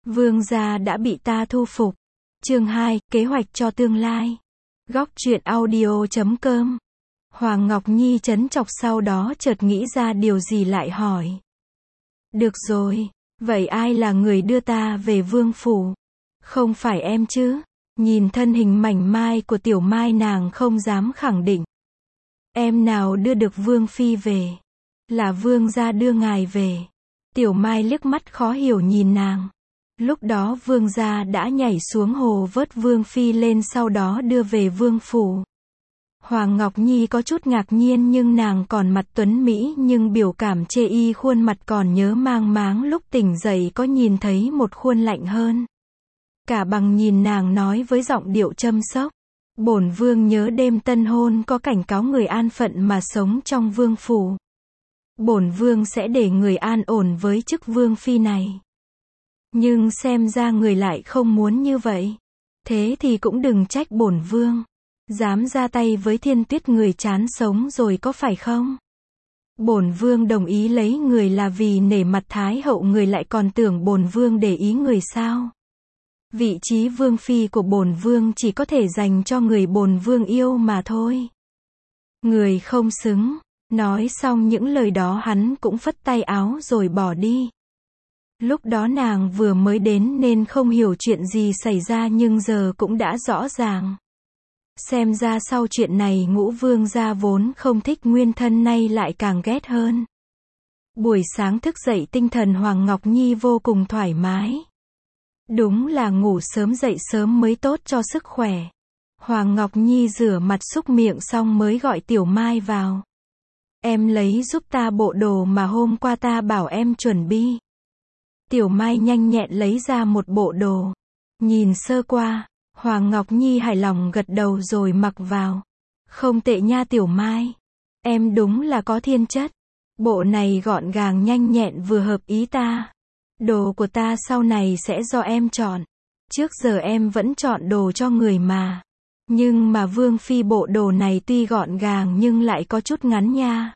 Vương gia đã bị ta thu phục. Chương 2, kế hoạch cho tương lai. Góc truyện audio.com. Hoàng Ngọc Nhi trấn trọc sau đó chợt nghĩ ra điều gì lại hỏi. Được rồi, vậy ai là người đưa ta về vương phủ? Không phải em chứ? Nhìn thân hình mảnh mai của Tiểu Mai nàng không dám khẳng định. Em nào đưa được vương phi về? Là vương gia đưa ngài về. Tiểu Mai liếc mắt khó hiểu nhìn nàng. Lúc đó vương gia đã nhảy xuống hồ vớt vương phi lên sau đó đưa về vương phủ. Hoàng Ngọc Nhi có chút ngạc nhiên nhưng nàng còn mặt tuấn mỹ nhưng biểu cảm chê y khuôn mặt còn nhớ mang máng lúc tỉnh dậy có nhìn thấy một khuôn lạnh hơn. Cả bằng nhìn nàng nói với giọng điệu châm sóc. Bổn vương nhớ đêm tân hôn có cảnh cáo người an phận mà sống trong vương phủ. Bổn vương sẽ để người an ổn với chức vương phi này. Nhưng xem ra người lại không muốn như vậy. Thế thì cũng đừng trách bổn vương. Dám ra tay với Thiên Tuyết người chán sống rồi có phải không? Bổn vương đồng ý lấy người là vì nể mặt Thái hậu, người lại còn tưởng bổn vương để ý người sao? Vị trí vương phi của bổn vương chỉ có thể dành cho người bổn vương yêu mà thôi. Người không xứng. Nói xong những lời đó hắn cũng phất tay áo rồi bỏ đi. Lúc đó nàng vừa mới đến nên không hiểu chuyện gì xảy ra nhưng giờ cũng đã rõ ràng. Xem ra sau chuyện này Ngũ vương gia vốn không thích nguyên thân nay lại càng ghét hơn. Buổi sáng thức dậy tinh thần Hoàng Ngọc Nhi vô cùng thoải mái. Đúng là ngủ sớm dậy sớm mới tốt cho sức khỏe. Hoàng Ngọc Nhi rửa mặt súc miệng xong mới gọi Tiểu Mai vào. Em lấy giúp ta bộ đồ mà hôm qua ta bảo em chuẩn bị. Tiểu Mai nhanh nhẹn lấy ra một bộ đồ. Nhìn sơ qua, Hoàng Ngọc Nhi hài lòng gật đầu rồi mặc vào. Không tệ nha Tiểu Mai. Em đúng là có thiên chất. Bộ này gọn gàng nhanh nhẹn vừa hợp ý ta. Đồ của ta sau này sẽ do em chọn. Trước giờ em vẫn chọn đồ cho người mà. Nhưng mà vương phi bộ đồ này tuy gọn gàng nhưng lại có chút ngắn nha.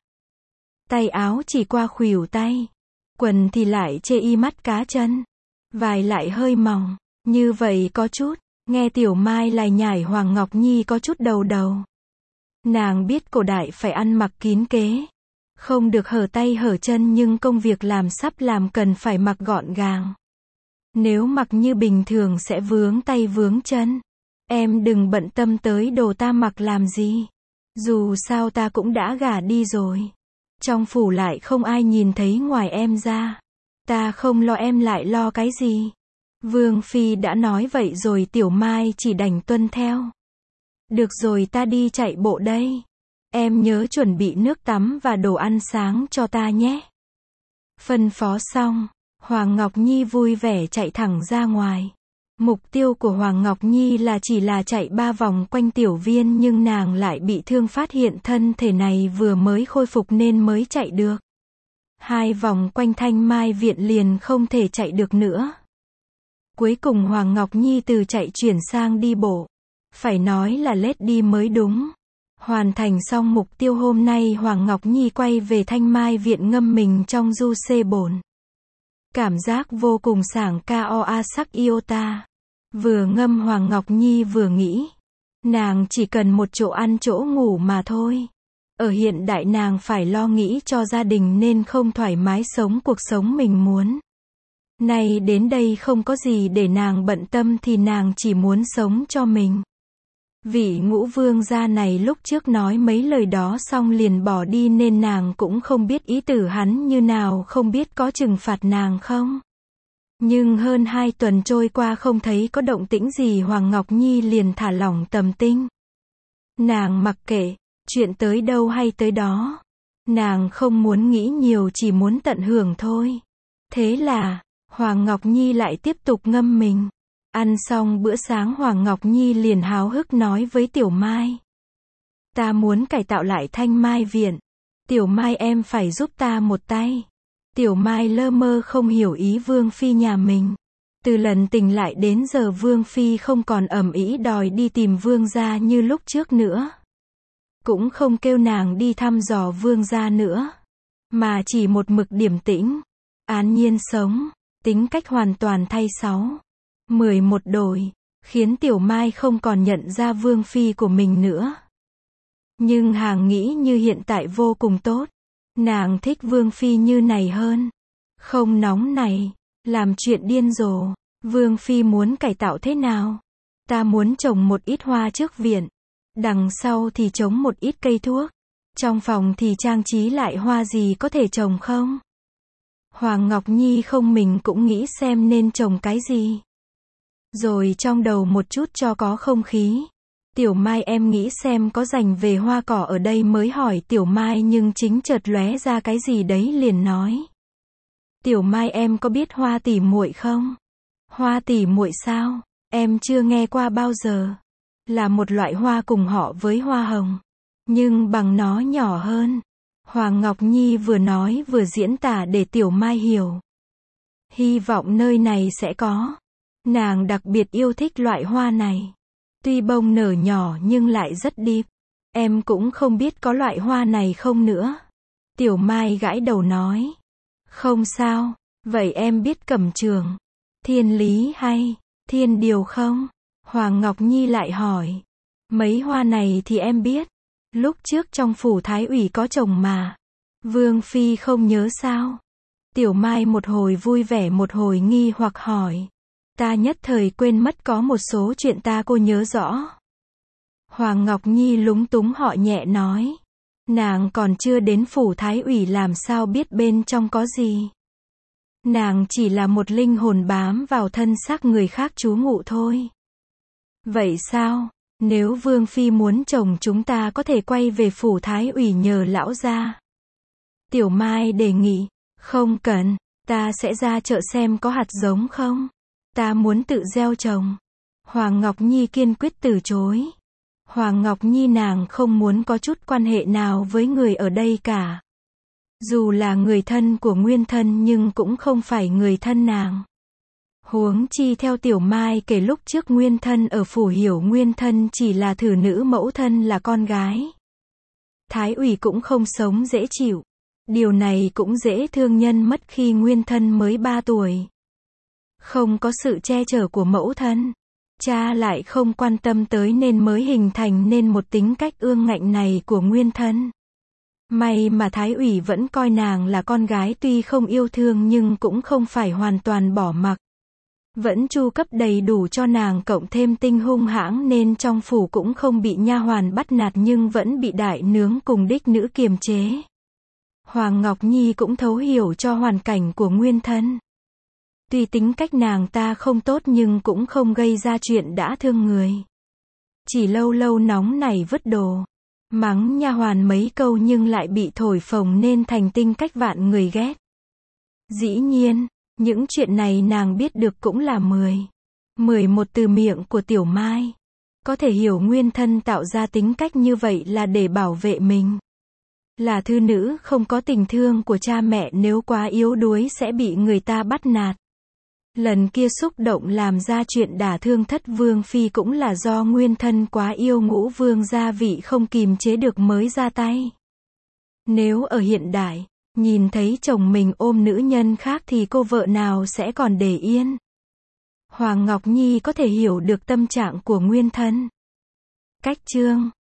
Tay áo chỉ qua khuỷu tay. Quần thì lại chê y mắt cá chân. Vải lại hơi mỏng. Như vậy có chút. Nghe Tiểu Mai lải nhải Hoàng Ngọc Nhi có chút đầu đầu. Nàng biết cổ đại phải ăn mặc kín kế. Không được hở tay hở chân nhưng công việc làm sắp làm cần phải mặc gọn gàng. Nếu mặc như bình thường sẽ vướng tay vướng chân. Em đừng bận tâm tới đồ ta mặc làm gì. Dù sao ta cũng đã gả đi rồi. Trong phủ lại không ai nhìn thấy ngoài em ra. Ta không lo em lại lo cái gì. Vương phi đã nói vậy rồi Tiểu Mai chỉ đành tuân theo. Được rồi ta đi chạy bộ đây. Em nhớ chuẩn bị nước tắm và đồ ăn sáng cho ta nhé. Phân phó xong, Hoàng Ngọc Nhi vui vẻ chạy thẳng ra ngoài. Mục tiêu của Hoàng Ngọc Nhi chỉ là chạy 3 vòng quanh tiểu viên nhưng nàng lại bị thương phát hiện thân thể này vừa mới khôi phục nên mới chạy được. 2 vòng quanh Thanh Mai viện liền không thể chạy được nữa. Cuối cùng Hoàng Ngọc Nhi từ chạy chuyển sang đi bộ. Phải nói là lết đi mới đúng. Hoàn thành xong mục tiêu hôm nay Hoàng Ngọc Nhi quay về Thanh Mai viện ngâm mình trong du xê bồn. Cảm giác vô cùng sảng ca sắc yêu ta. Vừa ngâm Hoàng Ngọc Nhi vừa nghĩ. Nàng chỉ cần một chỗ ăn chỗ ngủ mà thôi. Ở hiện đại nàng phải lo nghĩ cho gia đình nên không thoải mái sống cuộc sống mình muốn. Nay đến đây không có gì để nàng bận tâm thì nàng chỉ muốn sống cho mình. Vị Ngũ vương gia này lúc trước nói mấy lời đó xong liền bỏ đi nên nàng cũng không biết ý tử hắn như nào, không biết có trừng phạt nàng không. Nhưng hơn 2 tuần trôi qua không thấy có động tĩnh gì Hoàng Ngọc Nhi liền thả lỏng tầm tinh. Nàng mặc kệ, chuyện tới đâu hay tới đó. Nàng không muốn nghĩ nhiều chỉ muốn tận hưởng thôi. Thế là, Hoàng Ngọc Nhi lại tiếp tục ngâm mình. Ăn xong bữa sáng Hoàng Ngọc Nhi liền háo hức nói với Tiểu Mai. Ta muốn cải tạo lại Thanh Mai viện. Tiểu Mai em phải giúp ta một tay. Tiểu Mai lơ mơ không hiểu ý vương phi nhà mình. Từ lần tỉnh lại đến giờ vương phi không còn ầm ĩ đòi đi tìm vương gia như lúc trước nữa. Cũng không kêu nàng đi thăm dò vương gia nữa. Mà chỉ một mực điềm tĩnh. An nhiên sống. tính cách hoàn toàn thay 11 đổi, khiến Tiểu Mai không còn nhận ra vương phi của mình nữa. Nhưng Hàng nghĩ như hiện tại vô cùng tốt. Nàng thích vương phi như này hơn. Không nóng này, làm chuyện điên rồ. Vương phi muốn cải tạo thế nào? Ta muốn trồng một ít hoa trước viện. Đằng sau thì trồng một ít cây thuốc. Trong phòng thì trang trí lại hoa gì có thể trồng không? Hoàng Ngọc Nhi không mình cũng nghĩ xem nên trồng cái gì. Rồi trong đầu một chút cho có không khí. Tiểu Mai em nghĩ xem có dành về hoa cỏ ở đây mới hỏi Tiểu Mai nhưng chính chợt lóe ra cái gì đấy liền nói. Tiểu Mai em có biết hoa tỉ muội không? Hoa tỉ muội sao? Em chưa nghe qua bao giờ. Là một loại hoa cùng họ với hoa hồng. Nhưng bằng nó nhỏ hơn. Hoàng Ngọc Nhi vừa nói vừa diễn tả để Tiểu Mai hiểu. Hy vọng nơi này sẽ có. Nàng đặc biệt yêu thích loại hoa này. Tuy bông nở nhỏ nhưng lại rất đẹp. Em cũng không biết có loại hoa này không nữa. Tiểu Mai gãi đầu nói. Không sao, vậy em biết cẩm trường, thiên lý hay thiên điều không? Hoàng Ngọc Nhi lại hỏi. Mấy hoa này thì em biết. Lúc trước trong phủ thái ủy có trồng mà. Vương phi không nhớ sao? Tiểu Mai một hồi vui vẻ một hồi nghi hoặc hỏi. Ta nhất thời quên mất có một số chuyện ta cô nhớ rõ. Hoàng Ngọc Nhi lúng túng họ nhẹ nói. Nàng còn chưa đến phủ thái ủy làm sao biết bên trong có gì. Nàng chỉ là một linh hồn bám vào thân xác người khác trú ngụ thôi. Vậy sao? Nếu Vương phi muốn chồng chúng ta có thể quay về phủ thái ủy nhờ lão gia. Tiểu Mai đề nghị. Không cần, ta sẽ ra chợ xem có hạt giống không. Ta muốn tự gieo trồng. Hoàng Ngọc Nhi kiên quyết từ chối. Hoàng Ngọc Nhi nàng không muốn có chút quan hệ nào với người ở đây cả. Dù là người thân của Nguyên Thân nhưng cũng không phải người thân nàng. Huống chi theo Tiểu Mai kể lúc trước Nguyên Thân ở phủ hiểu Nguyên Thân chỉ là thử nữ mẫu thân là con gái. Thái ủy cũng không sống dễ chịu. Điều này cũng dễ thương nhân mất khi Nguyên Thân mới 3 tuổi. Không có sự che chở của mẫu thân. Cha lại không quan tâm tới nên mới hình thành nên một tính cách ương ngạnh này của Nguyên Thân. May mà Thái ủy vẫn coi nàng là con gái tuy không yêu thương nhưng cũng không phải hoàn toàn bỏ mặc. Vẫn chu cấp đầy đủ cho nàng cộng thêm tinh hung hãng nên trong phủ cũng không bị nha hoàn bắt nạt nhưng vẫn bị đại nướng cùng đích nữ kiềm chế. Hoàng Ngọc Nhi cũng thấu hiểu cho hoàn cảnh của Nguyên Thân. Tuy tính cách nàng ta không tốt nhưng cũng không gây ra chuyện đã thương người. Chỉ lâu lâu nóng nảy vứt đồ. Mắng nha hoàn mấy câu nhưng lại bị thổi phồng nên thành tính cách vạn người ghét. Dĩ nhiên, những chuyện này nàng biết được cũng là 11 từ miệng của Tiểu Mai. Có thể hiểu Nguyên Thân tạo ra tính cách như vậy là để bảo vệ mình. Là thư nữ không có tình thương của cha mẹ nếu quá yếu đuối sẽ bị người ta bắt nạt. Lần kia xúc động làm ra chuyện đả thương thất vương phi cũng là do Nguyên Thân quá yêu Ngũ vương gia vị không kìm chế được mới ra tay. Nếu ở hiện đại, nhìn thấy chồng mình ôm nữ nhân khác thì cô vợ nào sẽ còn để yên. Hoàng Ngọc Nhi có thể hiểu được tâm trạng của Nguyên Thân. Cách chương